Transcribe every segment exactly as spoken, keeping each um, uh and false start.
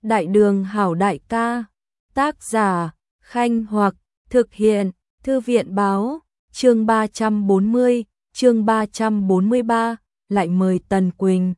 Đại đường hảo đại ca. Tác giả, Khanh Hoặc, thực hiện, Thư viện báo, chương ba trăm bốn mươi, chương ba trăm bốn mươi ba, lại mời Tần Quỳnh.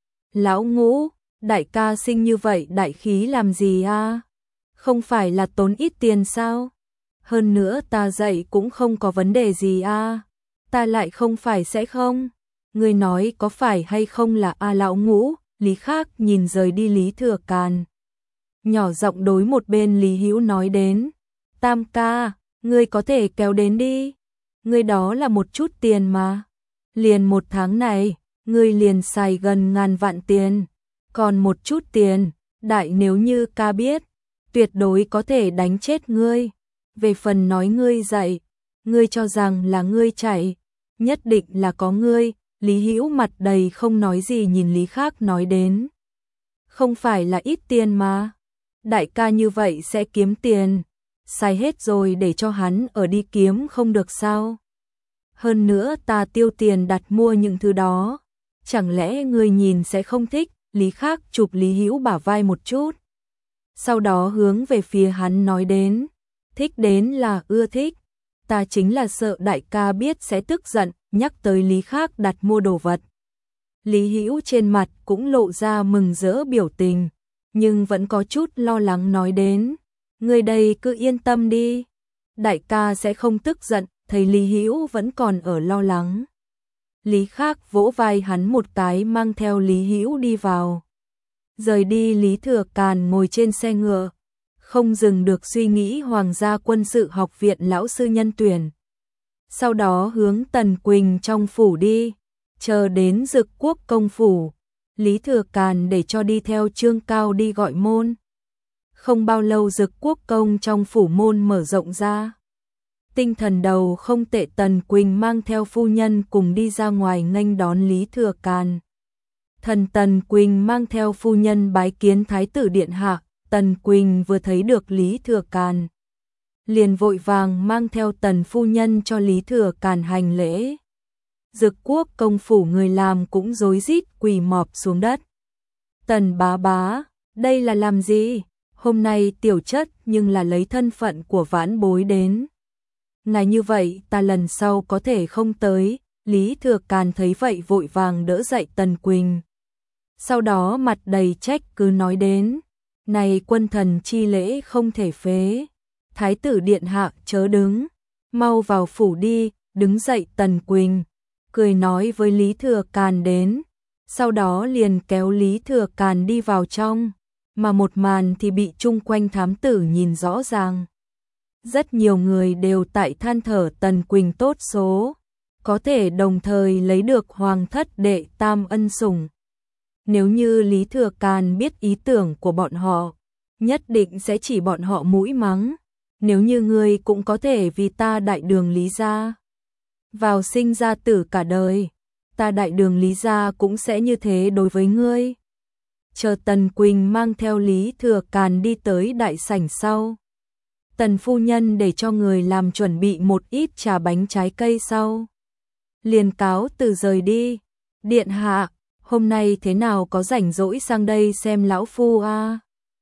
Lão Ngũ, đại ca sinh như vậy đại khí làm gì a? Không phải là tốn ít tiền sao? Hơn nữa ta dạy cũng không có vấn đề gì a. Ta lại không phải sẽ không? Ngươi nói có phải hay không là a Lão Ngũ? Lý Khác nhìn rời đi Lý Thừa Càn, nhỏ giọng đối một bên Lý Hữu nói đến. Tam ca, ngươi có thể kéo đến đi. Ngươi đó là một chút tiền mà. Liền một tháng này, ngươi liền xài gần ngàn vạn tiền. Còn một chút tiền, đại nếu như ca biết, tuyệt đối có thể đánh chết ngươi. Về phần nói ngươi dạy, ngươi cho rằng là ngươi chạy, nhất định là có ngươi. Lý Hữu mặt đầy không nói gì nhìn Lý Khác nói đến. Không phải là ít tiền mà. Đại ca như vậy sẽ kiếm tiền, xài hết rồi để cho hắn ở đi kiếm không được sao? Hơn nữa ta tiêu tiền đặt mua những thứ đó, chẳng lẽ ngươi nhìn sẽ không thích? Lý Khác chụp Lý Hữu bả vai một chút, sau đó hướng về phía hắn nói đến. Thích đến là ưa thích, ta chính là sợ đại ca biết sẽ tức giận. Nhắc tới Lý Khác đặt mua đồ vật, Lý Hữu trên mặt cũng lộ ra mừng rỡ biểu tình, nhưng vẫn có chút lo lắng nói đến. Người đây cứ yên tâm đi, đại ca sẽ không tức giận. Thấy Lý Hữu vẫn còn ở lo lắng, Lý Khác vỗ vai hắn một cái mang theo Lý Hữu đi vào. Rời đi, Lý Thừa Càn ngồi trên xe ngựa, không dừng được suy nghĩ Hoàng gia quân sự học viện lão sư nhân tuyển. Sau đó hướng Tần Quỳnh trong phủ đi, chờ đến Dực Quốc công phủ, Lý Thừa Càn để cho đi theo Trương Cao đi gọi môn. Không bao lâu Dực Quốc công trong phủ môn mở rộng ra. Tinh thần đầu không tệ Tần Quỳnh mang theo phu nhân cùng đi ra ngoài nghênh đón Lý Thừa Càn. Thần Tần Quỳnh mang theo phu nhân bái kiến Thái tử điện hạ. Tần Quỳnh vừa thấy được Lý Thừa Càn, liền vội vàng mang theo Tần phu nhân cho Lý Thừa Càn hành lễ. Dực Quốc công phủ người làm cũng rối rít quỳ mọp xuống đất. Tần bá bá, đây là làm gì? Hôm nay tiểu chất nhưng là lấy thân phận của vãn bối đến. Ngài như vậy ta lần sau có thể không tới. Lý Thừa Càn thấy vậy vội vàng đỡ dậy Tần Quỳnh, sau đó mặt đầy trách cứ nói đến. Này quân thần chi lễ không thể phế. Thái tử điện hạ chớ đứng, mau vào phủ đi. Đứng dậy Tần Quỳnh cười nói với Lý Thừa Càn đến, sau đó liền kéo Lý Thừa Càn đi vào trong, mà một màn thì bị chung quanh thám tử nhìn rõ ràng. Rất nhiều người đều tại than thở Tần Quỳnh tốt số, có thể đồng thời lấy được hoàng thất đệ tam ân sủng. Nếu như Lý Thừa Càn biết ý tưởng của bọn họ, nhất định sẽ chỉ bọn họ mũi mắng. Nếu như ngươi cũng có thể vì ta đại đường Lý gia vào sinh ra tử cả đời, ta đại đường Lý gia cũng sẽ như thế đối với ngươi. Chờ Tần Quỳnh mang theo Lý Thừa Càn đi tới đại sảnh sau, Tần phu nhân để cho người làm chuẩn bị một ít trà bánh trái cây sau, liền cáo từ rời đi. Điện hạ, hôm nay thế nào có rảnh rỗi sang đây xem lão phu a? À?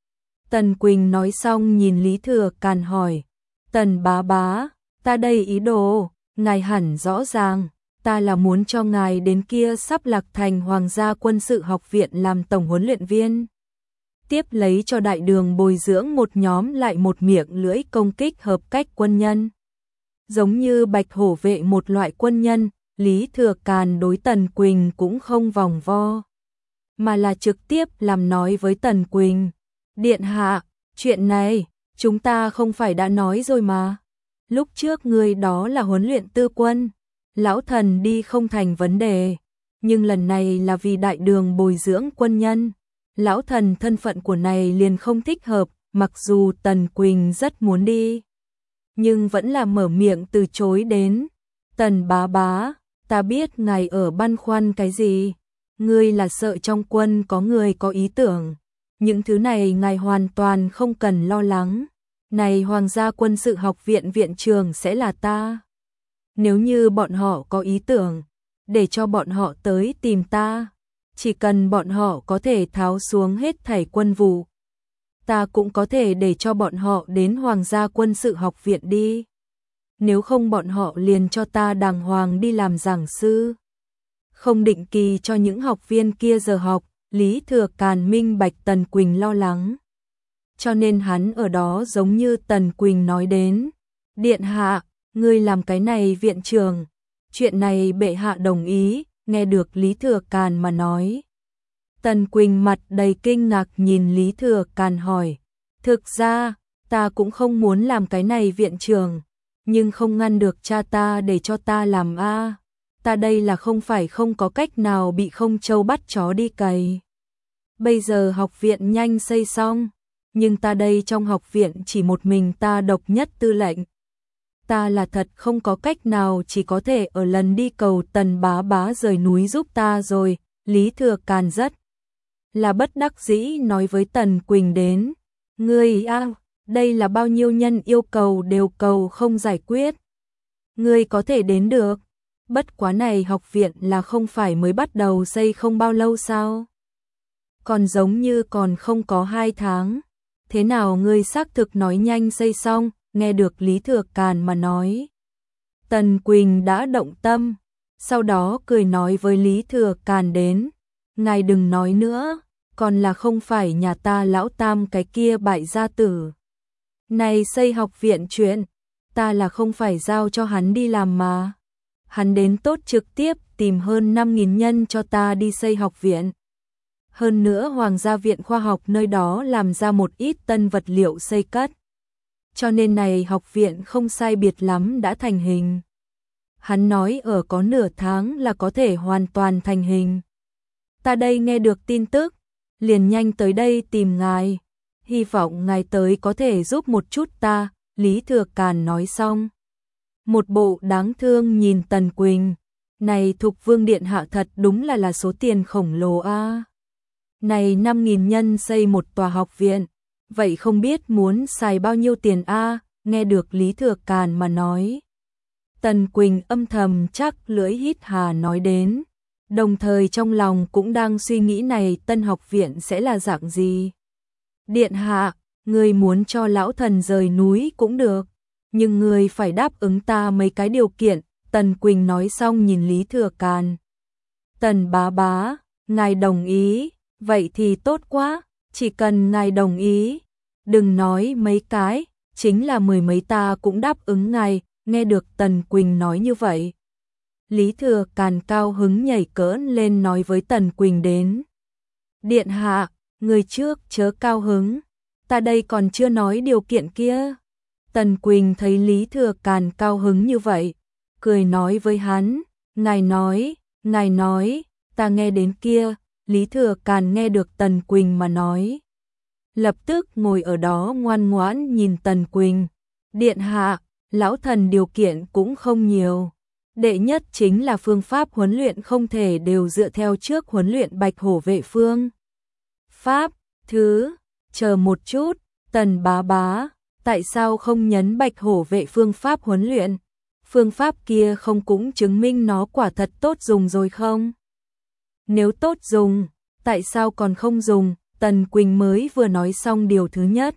Tần Quỳnh nói xong nhìn Lý Thừa Càn hỏi. Tần bá bá, ta đây ý đồ, ngài hẳn rõ ràng, ta là muốn cho ngài đến kia sắp Lạc Thành Hoàng gia quân sự học viện làm tổng huấn luyện viên. Tiếp lấy cho đại đường bồi dưỡng một nhóm lại một miệng lưỡi công kích hợp cách quân nhân. Giống như Bạch Hổ vệ một loại quân nhân. Lý Thừa Càn đối Tần Quỳnh cũng không vòng vo, mà là trực tiếp làm nói với Tần Quỳnh. Điện hạ, chuyện này, chúng ta không phải đã nói rồi mà. Lúc trước ngươi đó là huấn luyện tư quân, lão thần đi không thành vấn đề. Nhưng lần này là vì đại đường bồi dưỡng quân nhân. Lão thần thân phận của này liền không thích hợp, mặc dù Tần Quỳnh rất muốn đi, nhưng vẫn là mở miệng từ chối đến. Tần bá bá, ta biết ngài ở băn khoăn cái gì. Ngươi là sợ trong quân có người có ý tưởng. Những thứ này ngài hoàn toàn không cần lo lắng. Này Hoàng gia quân sự học viện viện trường sẽ là ta. Nếu như bọn họ có ý tưởng, để cho bọn họ tới tìm ta. Chỉ cần bọn họ có thể tháo xuống hết thảy quân vụ, ta cũng có thể để cho bọn họ đến Hoàng gia quân sự học viện đi. Nếu không bọn họ liền cho ta đàng hoàng đi làm giảng sư. Không định kỳ cho những học viên kia giờ học, Lý Thừa Càn minh bạch Tần Quỳnh lo lắng. Cho nên hắn ở đó giống như Tần Quỳnh nói đến. Điện hạ, ngươi làm cái này viện trưởng. Chuyện này bệ hạ đồng ý, nghe được Lý Thừa Càn mà nói. Tần Quỳnh mặt đầy kinh ngạc nhìn Lý Thừa Càn hỏi. Thực ra, ta cũng không muốn làm cái này viện trưởng, nhưng không ngăn được cha ta để cho ta làm a. Ta đây là không phải không có cách nào bị không trâu bắt chó đi cày. Bây giờ học viện nhanh xây xong, nhưng ta đây trong học viện chỉ một mình ta độc nhất tư lệnh. Ta là thật không có cách nào, chỉ có thể ở lần đi cầu Tần bá bá rời núi giúp ta rồi. Lý Thừa Càn rất là bất đắc dĩ nói với Tần Quỳnh đến. Ngươi a, đây là bao nhiêu nhân yêu cầu đều cầu không giải quyết. Ngươi có thể đến được. Bất quá này học viện là không phải mới bắt đầu xây không bao lâu sao? Còn giống như còn không có hai tháng. Thế nào ngươi xác thực nói nhanh xây xong, nghe được Lý Thừa Càn mà nói. Tần Quỳnh đã động tâm, sau đó cười nói với Lý Thừa Càn đến. Ngài đừng nói nữa, còn là không phải nhà ta lão tam cái kia bại gia tử. Này xây học viện chuyện, ta là không phải giao cho hắn đi làm mà. Hắn đến tốt trực tiếp tìm hơn năm nghìn nhân cho ta đi xây học viện. Hơn nữa Hoàng gia viện khoa học nơi đó làm ra một ít tân vật liệu xây cất. Cho nên này học viện không sai biệt lắm đã thành hình. Hắn nói ở có nửa tháng là có thể hoàn toàn thành hình. Ta đây nghe được tin tức, liền nhanh tới đây tìm ngài. Hy vọng ngài tới có thể giúp một chút ta. Lý Thừa Càn nói xong. Một bộ đáng thương nhìn Tần Quỳnh. Này Thục Vương Điện hạ thật đúng là là số tiền khổng lồ a. Này năm nghìn nhân xây một tòa học viện. Vậy không biết muốn xài bao nhiêu tiền a? Nghe được Lý Thừa Càn mà nói. Tần Quỳnh âm thầm chắc lưỡi hít hà nói đến. Đồng thời trong lòng cũng đang suy nghĩ này tân học viện sẽ là dạng gì. Điện hạ, người muốn cho lão thần rời núi cũng được. Nhưng người phải đáp ứng ta mấy cái điều kiện. Tần Quỳnh nói xong nhìn Lý Thừa Càn. Tần bá bá, ngài đồng ý. Vậy thì tốt quá, chỉ cần ngài đồng ý. Đừng nói mấy cái, chính là mười mấy ta cũng đáp ứng ngài. Nghe được Tần Quỳnh nói như vậy. Lý Thừa Càn cao hứng nhảy cỡn lên nói với Tần Quỳnh đến. Điện hạ, người trước chớ cao hứng. Ta đây còn chưa nói điều kiện kia. Tần Quỳnh thấy Lý Thừa Càn cao hứng như vậy. Cười nói với hắn. Ngài nói, ngài nói, ta nghe đến kia. Lý Thừa Càn nghe được Tần Quỳnh mà nói. Lập tức ngồi ở đó ngoan ngoãn nhìn Tần Quỳnh. Điện hạ, lão thần điều kiện cũng không nhiều. Đệ nhất chính là phương pháp huấn luyện không thể đều dựa theo trước huấn luyện Bạch Hổ vệ phương. Pháp, thứ, chờ một chút, Tần bá bá, tại sao không nhấn Bạch Hổ vệ phương pháp huấn luyện? Phương pháp kia không cũng chứng minh nó quả thật tốt dùng rồi không? Nếu tốt dùng, tại sao còn không dùng? Tần Quỳnh mới vừa nói xong điều thứ nhất.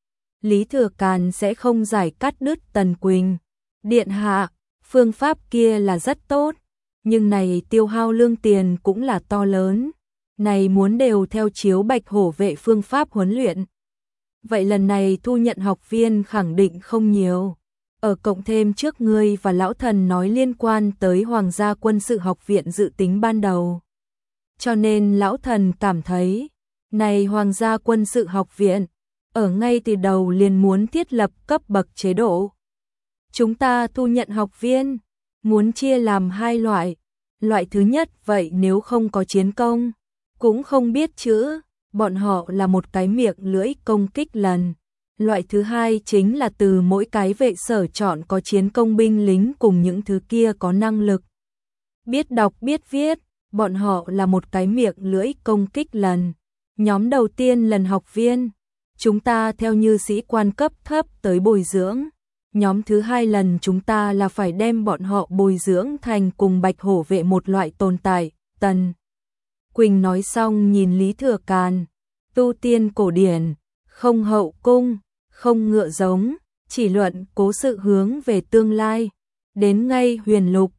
Lý Thừa Càn sẽ không giải cắt đứt Tần Quỳnh. Điện hạ, phương pháp kia là rất tốt, nhưng này tiêu hao lương tiền cũng là to lớn. Này muốn đều theo chiếu Bạch Hổ vệ phương pháp huấn luyện. Vậy lần này thu nhận học viên khẳng định không nhiều. Ở cộng thêm trước ngươi và lão thần nói liên quan tới Hoàng gia quân sự học viện dự tính ban đầu. Cho nên lão thần cảm thấy, này Hoàng gia quân sự học viện, ở ngay từ đầu liền muốn thiết lập cấp bậc chế độ. Chúng ta thu nhận học viên, muốn chia làm hai loại. Loại thứ nhất vậy nếu không có chiến công, cũng không biết chữ, bọn họ là một cái miệng lưỡi công kích lần. Loại thứ hai chính là từ mỗi cái vệ sở chọn có chiến công binh lính cùng những thứ kia có năng lực. Biết đọc biết viết, bọn họ là một cái miệng lưỡi công kích lần. Nhóm đầu tiên lần học viên, chúng ta theo như sĩ quan cấp thấp tới bồi dưỡng. Nhóm thứ hai lần chúng ta là phải đem bọn họ bồi dưỡng thành cùng Bạch Hổ vệ một loại tồn tại. Tần Quỳnh nói xong nhìn Lý Thừa Càn. Tu tiên cổ điển, không hậu cung, không ngựa giống, chỉ luận cố sự hướng về tương lai. Đến ngay huyền lục,